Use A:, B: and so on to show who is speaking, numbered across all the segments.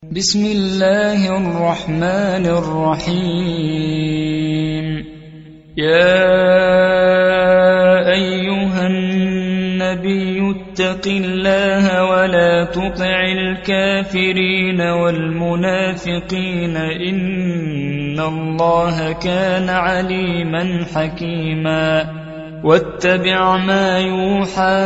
A: بسم الله الرحمن الرحيم. يا أيها النبي اتق الله ولا تطع الكافرين والمنافقين إن الله كان عليما حكيما. واتبع ما يوحى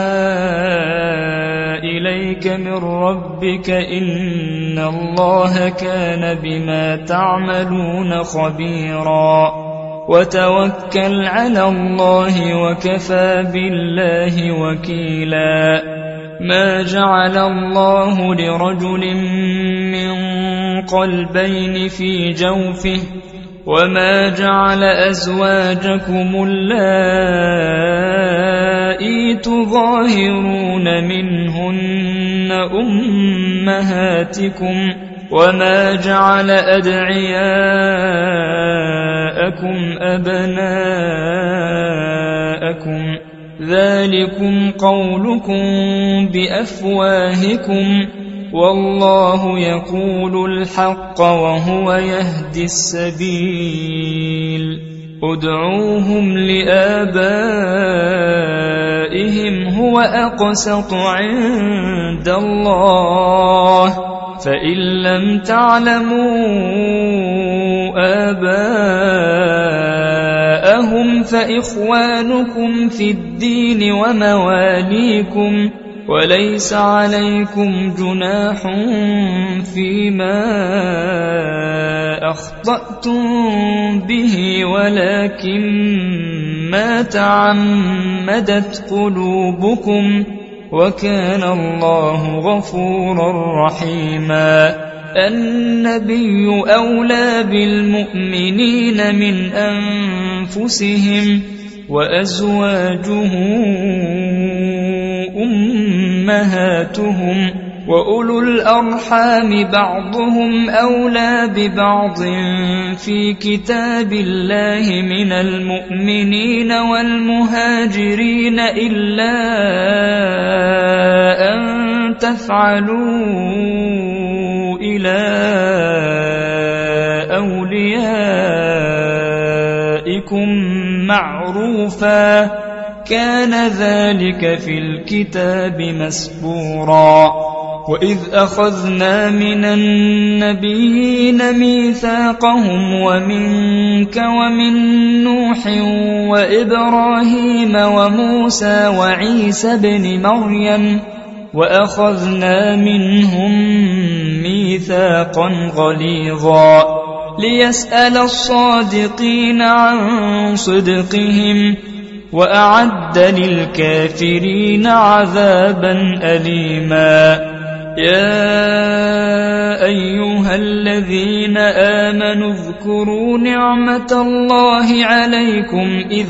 A: إليك من ربك إن الله كان بما تعملون خبيرا. وتوكل على الله وكفى بالله وكيلا. ما جعل الله لرجل من قلبين في جوفه وما جعل أزواجكم اللائي تظاهرون منهن أمهاتكم وما جعل أدعياءكم أبناءكم ذلكم قولكم بأفواهكم والله يقول الحق وهو يهدي السبيل. ادعوهم لآبائهم هو أقسط عند الله فإن لم تعلموا آباءهم فإخوانكم في الدين ومواليكم وليس عليكم جناح فيما أخطأتم به ولكن ما تعمدت قلوبكم وكان الله غفورا رحيما. النبي أولى بالمؤمنين من أنفسهم وأزواجه أمهاتهم وأولو الأرحام بعضهم أولى ببعض في كتاب الله من المؤمنين والمهاجرين إلا أن تفعلوا إلى أوليائكم معروفا كان ذلك في الكتاب مسطورا. وإذ أخذنا من النبيين ميثاقهم ومنك ومن نوح وإبراهيم وموسى وعيسى بن مريم وأخذنا منهم ميثاقا غليظا ليسأل الصادقين عن صدقهم وأعد للكافرين عذابا أليما. يا أيها الذين آمنوا اذكروا نعمة الله عليكم إذ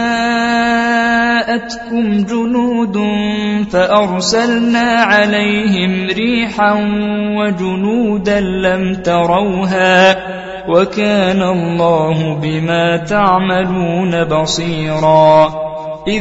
A: جاءتكم جنود فأرسلنا عليهم ريحا وجنودا لم تروها وكان الله بما تعملون بصيرا. إذ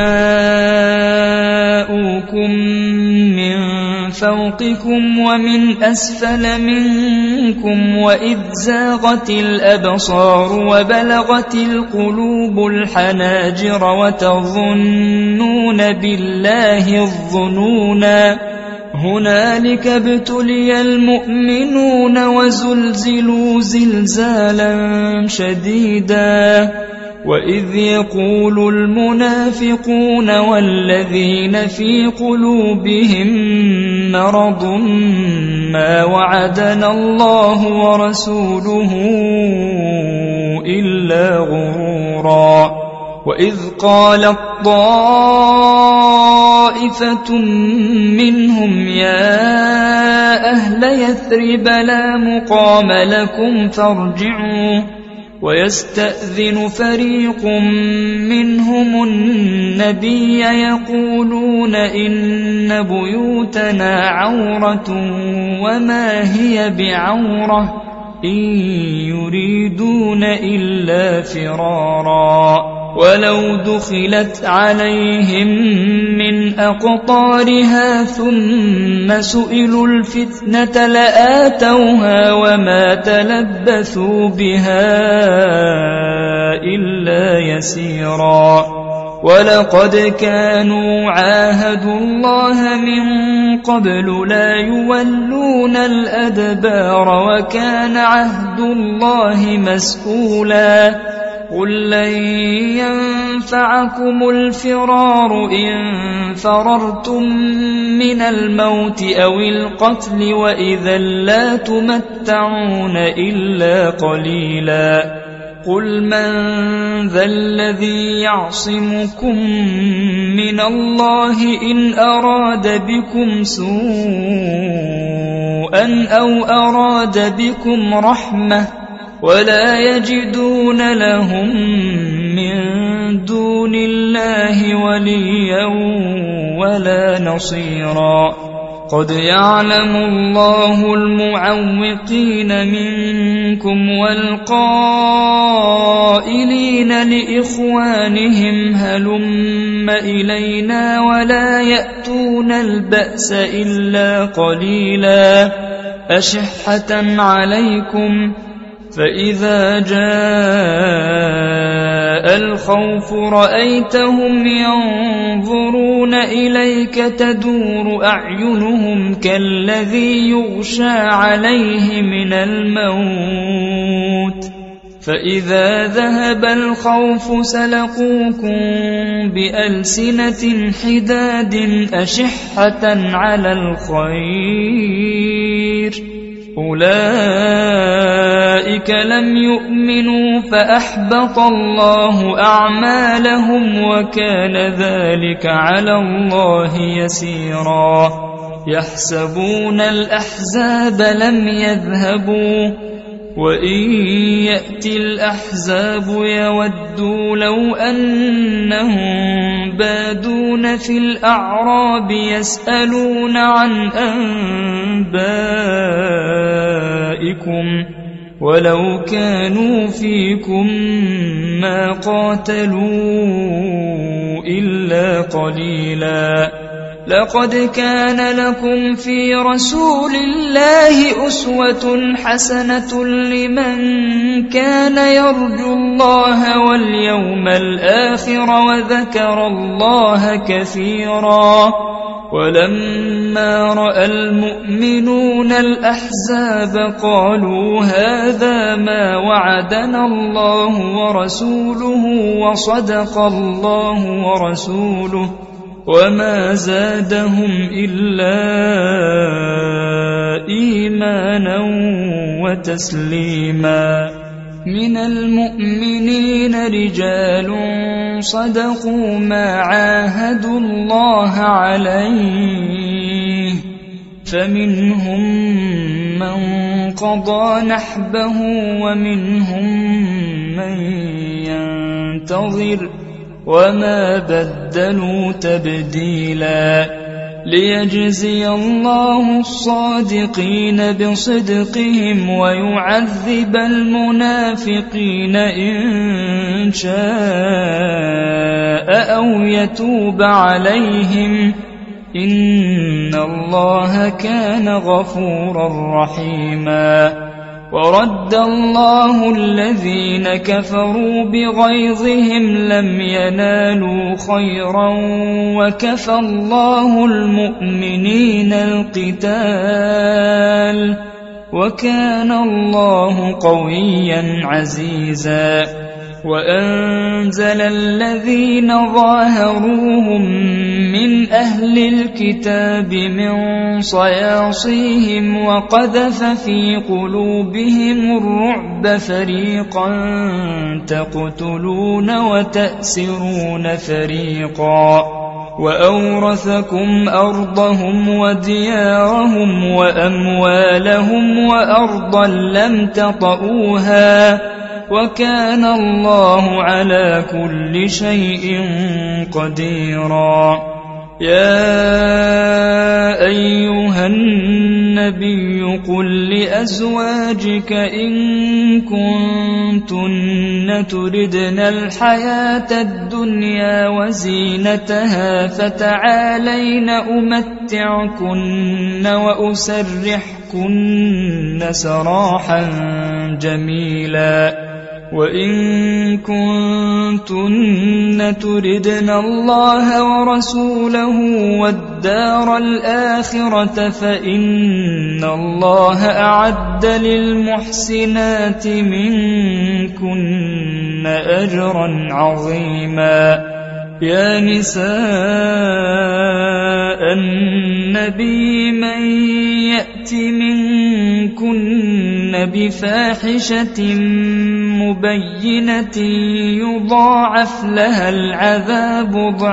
A: جاءوكم من فوقكم ومن أسفل منكم وإذ زاغت الأبصار وبلغت القلوب الحناجر وتظنون بالله الظنونا هنالك ابتلي المؤمنون وزلزلوا زلزالا شديدا. وإذ يقول المنافقون والذين في قلوبهم مرض ما وعدنا الله ورسوله إلا غرورا. وإذ قالت طائفة منهم يا أهل يثرب لا مقام لكم فارجعوا ويستأذن فريق منهم النبي يقولون إن بيوتنا عورة وما هي بعورة إن يريدون إلا فرارا. ولو دخلت عليهم من أقطارها ثم سئلوا الفتنة لآتوها وما تلبثوا بها إلا يسيرا ولقد كانوا عاهدوا الله من قبل لا يولون الأدبار وكان عهد الله مسؤولا قل لن ينفعكم الفرار إن فررتم من الموت أو القتل وإذا لا تمتعون إلا قليلا قل من ذا الذي يعصمكم من الله إن أراد بكم سوءا أو أراد بكم رحمة ولا يجدون لهم من دون الله وليا ولا نصيرا قد يعلم الله المعوقين منكم والقائلين لإخوانهم هلم إلينا ولا يأتون البأس إلا قليلا أشحة عليكم فإذا جاء الخوف رأيتهم ينظرون إليك تدور أعينهم كالذي يغشى عليه من الموت فإذا ذهب الخوف سلقوكم بألسنة حداد أشحة على الخير أولئك لم يؤمنوا فأحبط الله أعمالهم وكان ذلك على الله يسيرا يحسبون الأحزاب لم يذهبوا وإن يأتي الأحزاب يودوا لو أنهم بادون في الأعراب يسألون عن أنبائكم ولو كانوا فيكم ما قاتلوا إلا قليلا لقد كان لكم في رسول الله أسوة حسنة لمن كان يرجو الله واليوم الآخر وذكر الله كثيرا ولما رأى المؤمنون الأحزاب قالوا هذا ما وعدنا الله ورسوله وصدق الله ورسوله وما زادهم إلا إيمانا وتسليما من المؤمنين رجال صدقوا ما عاهدوا الله عليه فمنهم من قضى نحبه ومنهم من ينتظر وما بدلوا تبديلا ليجزي الله الصادقين بصدقهم ويعذب المنافقين إن شاء أو يتوب عليهم إن الله كان غفورا رحيما ورد الله الذين كفروا بغيظهم لم ينالوا خيرا وكفى الله المؤمنين القتال وكان الله قويا عزيزا وأنزل الذين ظاهروهم من أهل الكتاب من صياصيهم وقذف في قلوبهم الرعب فريقا تقتلون وتأسرون فريقا وأورثكم أرضهم وديارهم وأموالهم وأرضا لم تطئوها وكان الله على كل شيء قديرا يا أيها النبي قل لأزواجك إن كنتن تردن الحياة الدنيا وزينتها فتعالين أمتعكن وأسرحكن سراحا جميلا وإن كنتن تردن الله ورسوله والدار الآخرة فإن الله أعد للمحسنات منكن أجرا عظيما يا نساء النبي من يأت منكن بفاحشة مبينة يضاعف لها العذاب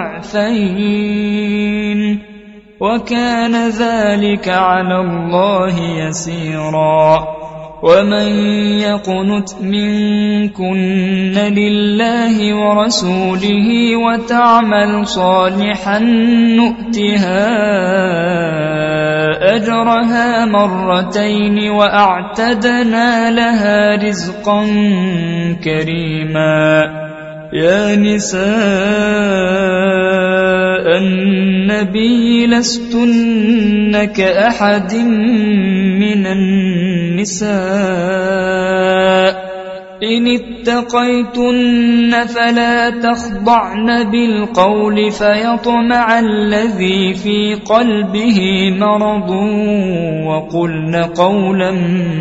A: ضعفين وكان ذلك على الله يسيرا ومن يقنت منكن لله ورسوله وتعمل صالحا نؤتها أجرها مرتين وأعتدنا لها رزقا كريما يا نساء النبي لستن كأحد من النساء إن اتقيتن فلا تخضعن بالقول فيطمع الذي في قلبه مرض وقلن قولا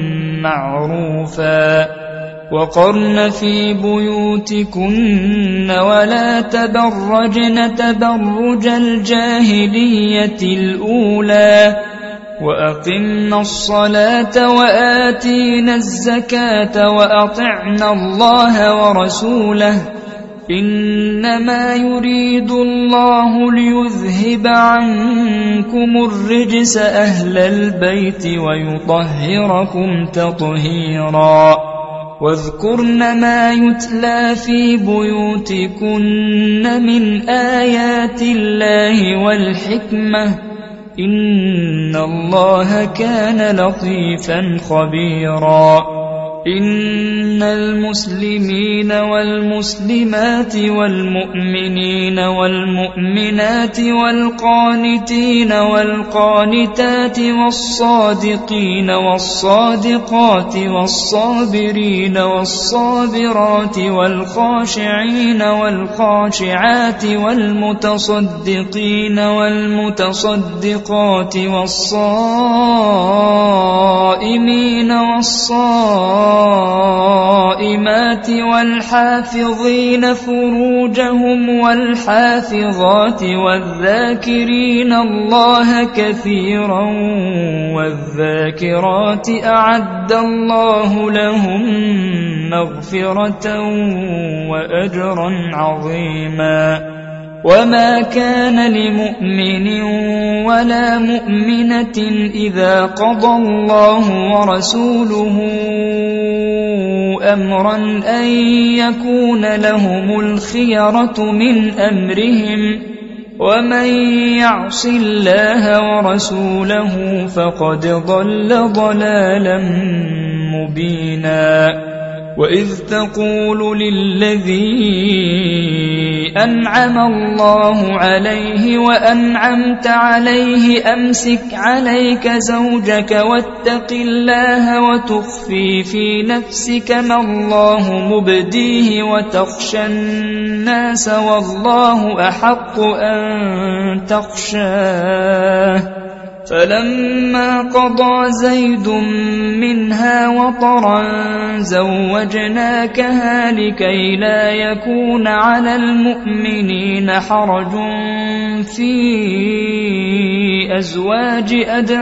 A: معروفا وقرن في بيوتكن ولا تبرجن تبرج الجاهلية الأولى وأقمنا الصلاة وآتينا الزكاة وأطعنا الله ورسوله إنما يريد الله ليذهب عنكم الرجس أهل البيت ويطهركم تطهيرا واذكرن ما يتلى في بيوتكن من آيات الله والحكمة إن الله كان لطيفا خبيرا إن المسلمين والمسلمات والمؤمنين والمؤمنات والقانتين والقانتات والصادقين والصادقات والصابرين والصابرات والخاشعين والخاشعات والمتصدقين والمتصدقات والصائمين والصائمات والحافظين فروجهم والحافظات والذاكرين الله كثيرا والذاكرات أعد الله لهم مغفرة وأجرا عظيما وما كان لمؤمن ولا مؤمنة إذا قضى الله ورسوله أمرا أن يكون لهم الخيرة من أمرهم ومن يعص الله ورسوله فقد ضل ضلالا مبينا وإذ تقول للذي أنعم الله عليه وأنعمت عليه أمسك عليك زوجك واتق الله وتخفي في نفسك ما الله مبديه وتخشى الناس والله أحق أن تخشاه فلما قضى زيد منها وطرا زوجناكها لكي لا يكون على المؤمنين حرج في أزواج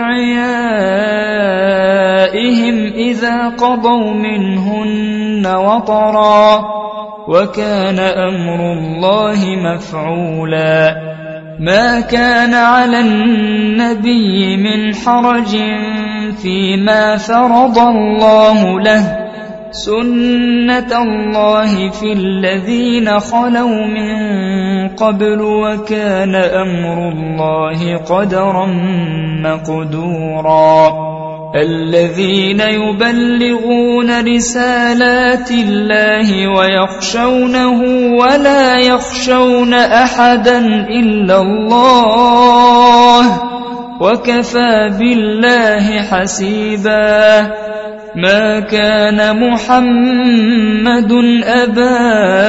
A: أدعيائهم إذا قضوا منهن وطرا وكان أمر الله مفعولا ما كان على النبي من حرج فيما فرض الله له سُنَّةَ اللَّهِ فِي الَّذِينَ خَلَوْا مِن قَبْلُ وَكَانَ أَمْرُ اللَّهِ قَدَرًا مَّقْدُورًا الَّذِينَ يُبَلِّغُونَ رِسَالَاتِ اللَّهِ وَيَخْشَوْنَهُ وَلَا يَخْشَوْنَ أَحَدًا إِلَّا اللَّهَ وَكَفَى بِاللَّهِ حَسِيبًا ما كان محمد أبا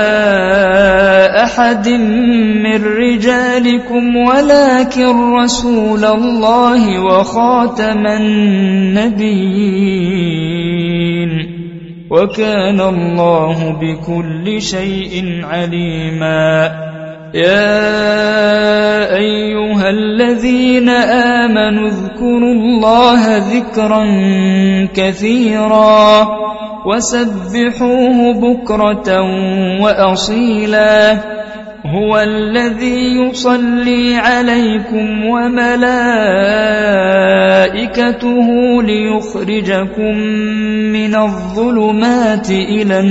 A: أحد من رجالكم ولكن رسول الله وخاتم النبيين وكان الله بكل شيء عليما يا أيها الذين آمنوا اذكروا الله ذكرا كثيرا وسبحوه بكرة وأصيلا هو الذي يصلي عليكم وملائكته ليخرجكم من الظلمات إلى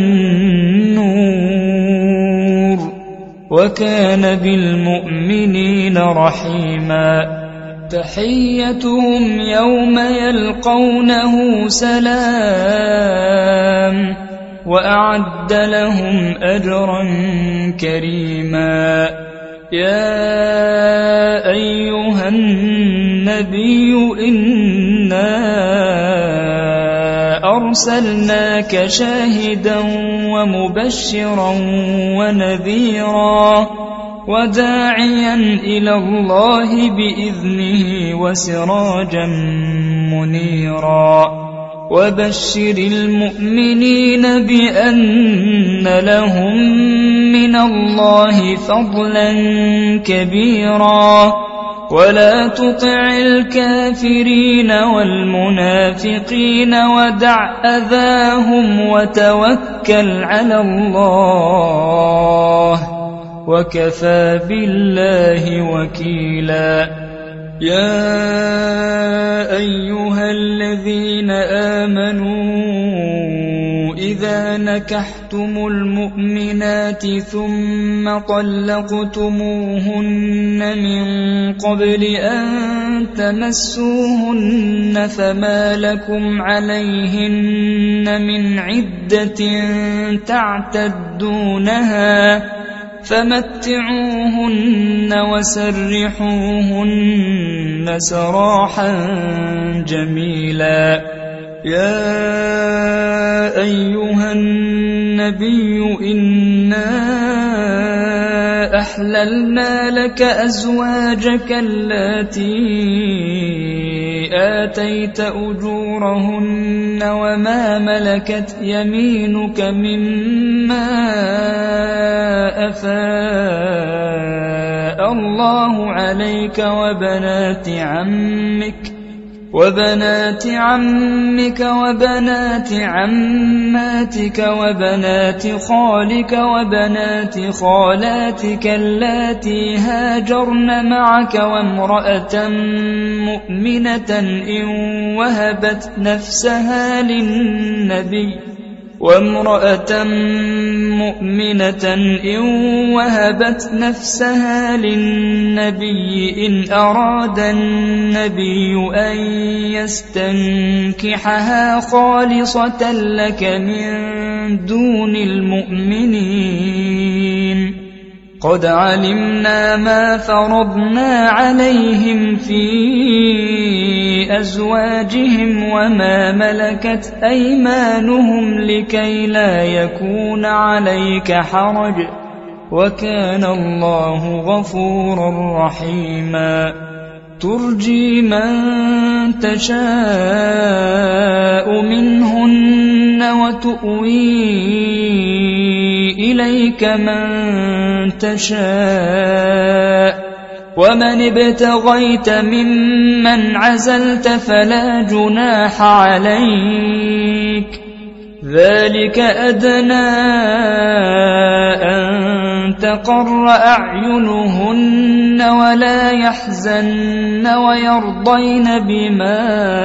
A: النور وكان بالمؤمنين رحيما تحيتهم يوم يلقونه سلام وأعد لهم أجرا كريما يا أيها النبي إنا أرسلناك شاهدا ومبشرا ونذيرا وداعيا إلى الله بإذنه وسراجا منيرا وبشر المؤمنين بأن لهم من الله فضلا كبيرا ولا تطع الكافرين والمنافقين ودع أذاهم وتوكل على الله وكفى بالله وكيلا يا أيها الذين آمنوا إذا نكحتم المؤمنات ثم طلقتموهن من قبل أن تمسوهن فما لكم عليهن من عدة تعتدونها فمتعوهن وسرحوهن سراحا جميلا يا أيها النبي إنا أحللنا لك أزواجك اللاتي آتيت أجورهن وما ملكت يمينك مما أفاء الله عليك وبنات عمك وبنات عماتك وبنات خالك وبنات خالاتك اللاتي هاجرن معك وامرأة مؤمنة إن وهبت نفسها للنبي إن أراد النبي أن يستنكحها خالصة لك من دون المؤمنين قد علمنا ما فرضنا عليهم في أزواجهم وما ملكت أيمانهم لكي لا يكون عليك حرج وكان الله غفورا رحيما ترجي من تشاء منهن وتؤوي إليك من تشاء ومن ابتغيت ممن عزلت فلا جناح عليك ذلك أدنى أن تقر أعينهن ولا يحزن ويرضين بما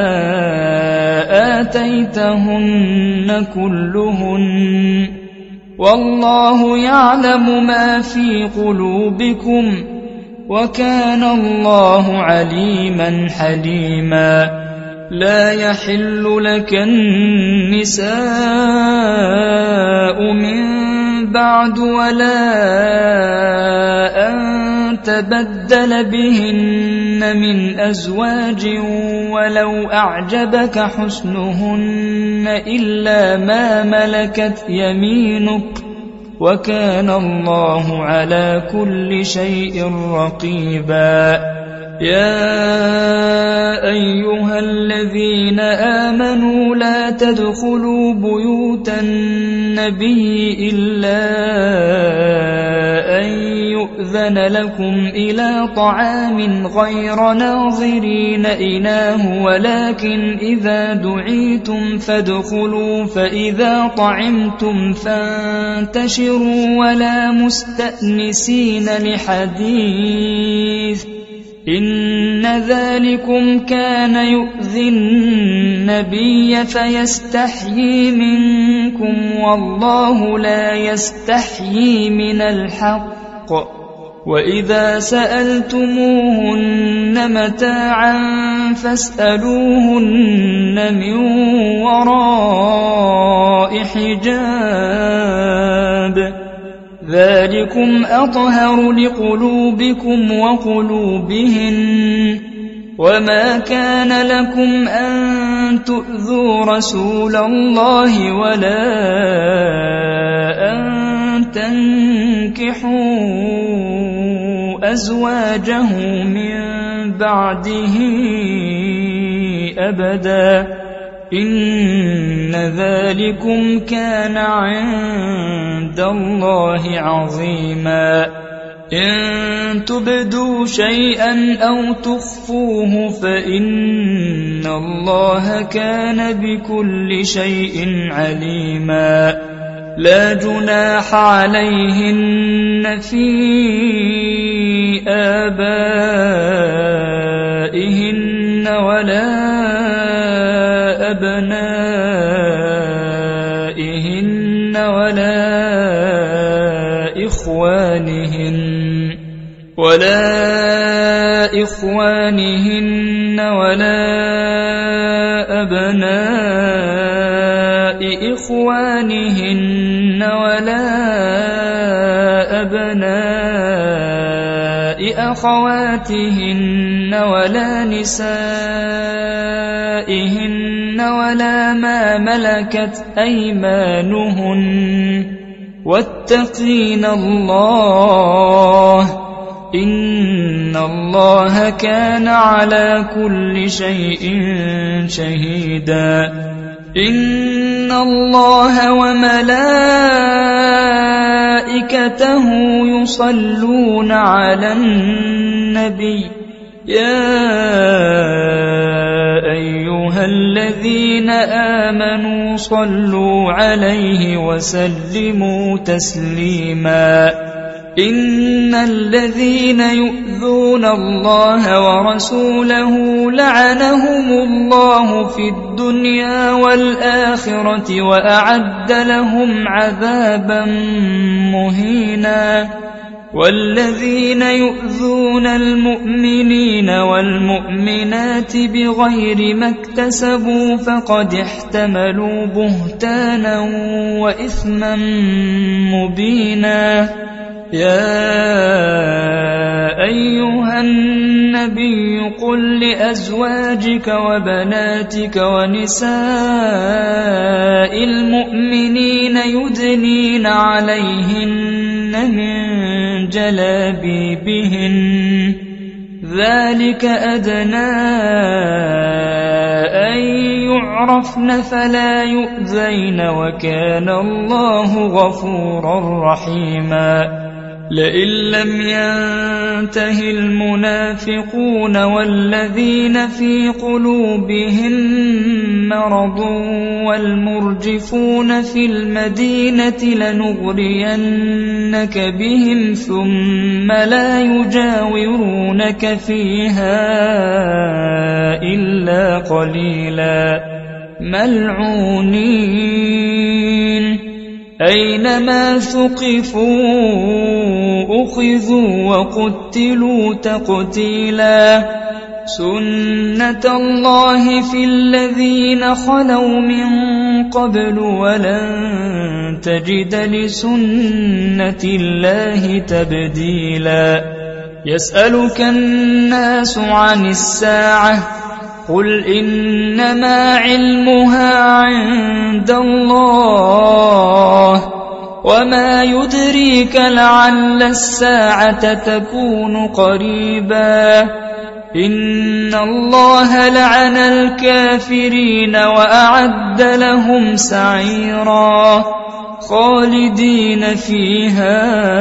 A: آتيتهن كلهن والله يعلم ما في قلوبكم وكان الله عليما حليما لا يحل لك النساء من بعد ولا أن تبدل بهن من أزواج ولو أعجبك حسنهن إلا ما ملكت يمينك وكان الله على كل شيء رقيبا يا أيها الذين آمنوا لا تدخلوا بيوت النبي إلا أن يؤذن لكم إلى طعام غير ناظرين إناه ولكن إذا دعيتم فادخلوا فإذا طعمتم فانتشروا ولا مستأنسين لحديث إن ذلكم كان يؤذي النبي فيستحيي منكم والله لا يستحيي من الحق وإذا سألتموهن متاعا فاسألوهن من وراء حجاب ذلكم أطهر لقلوبكم وقلوبهن وما كان لكم أن تؤذوا رسول الله ولا أن تنكحوا أزواجه من بعده أبدا إن ذلكم كان عند الله عظيما إن تبدوا شيئا أو تخفوه فإن الله كان بكل شيء عليما لا جناح عليهن في آبائهن ولا أبنائهن ولا إخوانهن ولا أبناء إخوانهن ولا أبناء أخواتهن ولا نسائهن ولا ما ملكت أيمانهن واتقين الله إن الله كان على كل شيء شهيدا إن الله وملائكته يصلون على النبي يا أيها الذين آمنوا صلوا عليه وسلموا تسليما إن الذين يؤذون الله ورسوله لعنهم الله في الدنيا والآخرة وأعد لهم عذابا مهينا والذين يؤذون المؤمنين والمؤمنات بغير ما اكتسبوا فقد احتملوا بهتانا وإثما مبينا يا أيها النبي قل لأزواجك وبناتك ونساء المؤمنين يدنين عليهن من جلابيبهن ذلك أدنى أن يعرفن فلا يؤذين وكان الله غفورا رحيما لئن لم ينته المنافقون والذين في قلوبهم مرض والمرجفون في المدينة لنغرينك بهم ثم لا يجاورونك فيها إلا قليلا ملعونين أينما ثقفوا أخذوا وقتلوا تقتيلا سنة الله في الذين خلوا من قبل ولن تجد لسنة الله تبديلا يسألك الناس عن الساعة قل إنما علمها عند الله وما يدريك لعل الساعة تكون قريبا إن الله لعن الكافرين وأعد لهم سعيرا خالدين فيها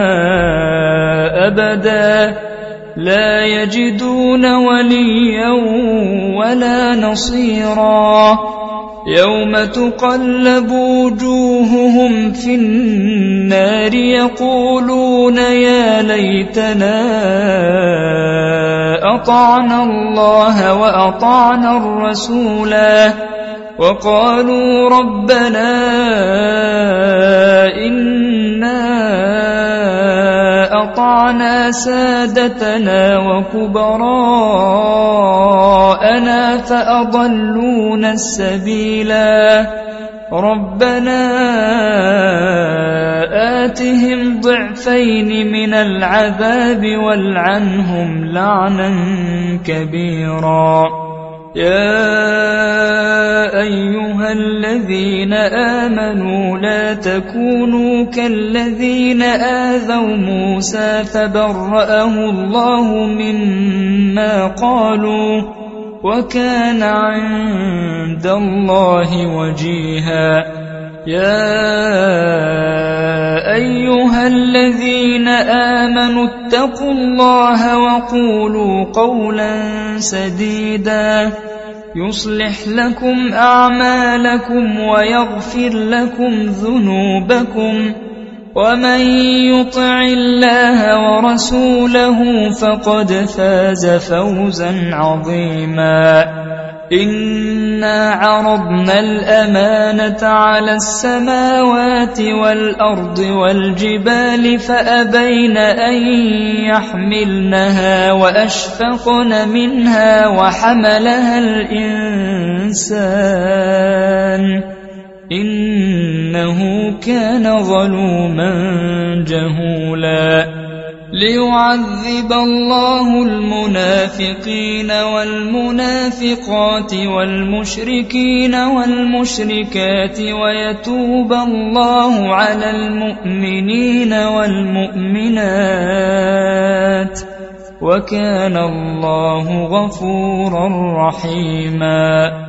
A: أبدا لا يجدون وليا ولا نصيرا يوم تقلب وجوههم في النار يقولون يا ليتنا أطعنا الله وأطعنا الرسولا وقالوا ربنا إنا أطعنا سادتنا وكبراءنا فأضلونا السبيلا ربنا آتهم ضعفين من العذاب والعنهم لعنا كبيرا يا أيها الذين آمنوا لا تكونوا كالذين آذوا موسى فبرأه الله مما قالوا وكان عند الله وجيها يا أيها الذين آمنوا اتقوا الله وقولوا قولا سديدا يصلح لكم أعمالكم ويغفر لكم ذنوبكم ومن يطع الله ورسوله فقد فاز فوزا عظيما إنا عرضنا الأمانة على السماوات والأرض والجبال فأبين أن يحملنها وأشفقن منها وحملها الإنسان إنه كان ظلوما جهولا ليعذب الله المنافقين والمنافقات والمشركين والمشركات ويتوب الله على المؤمنين والمؤمنات وكان الله غفورا رحيما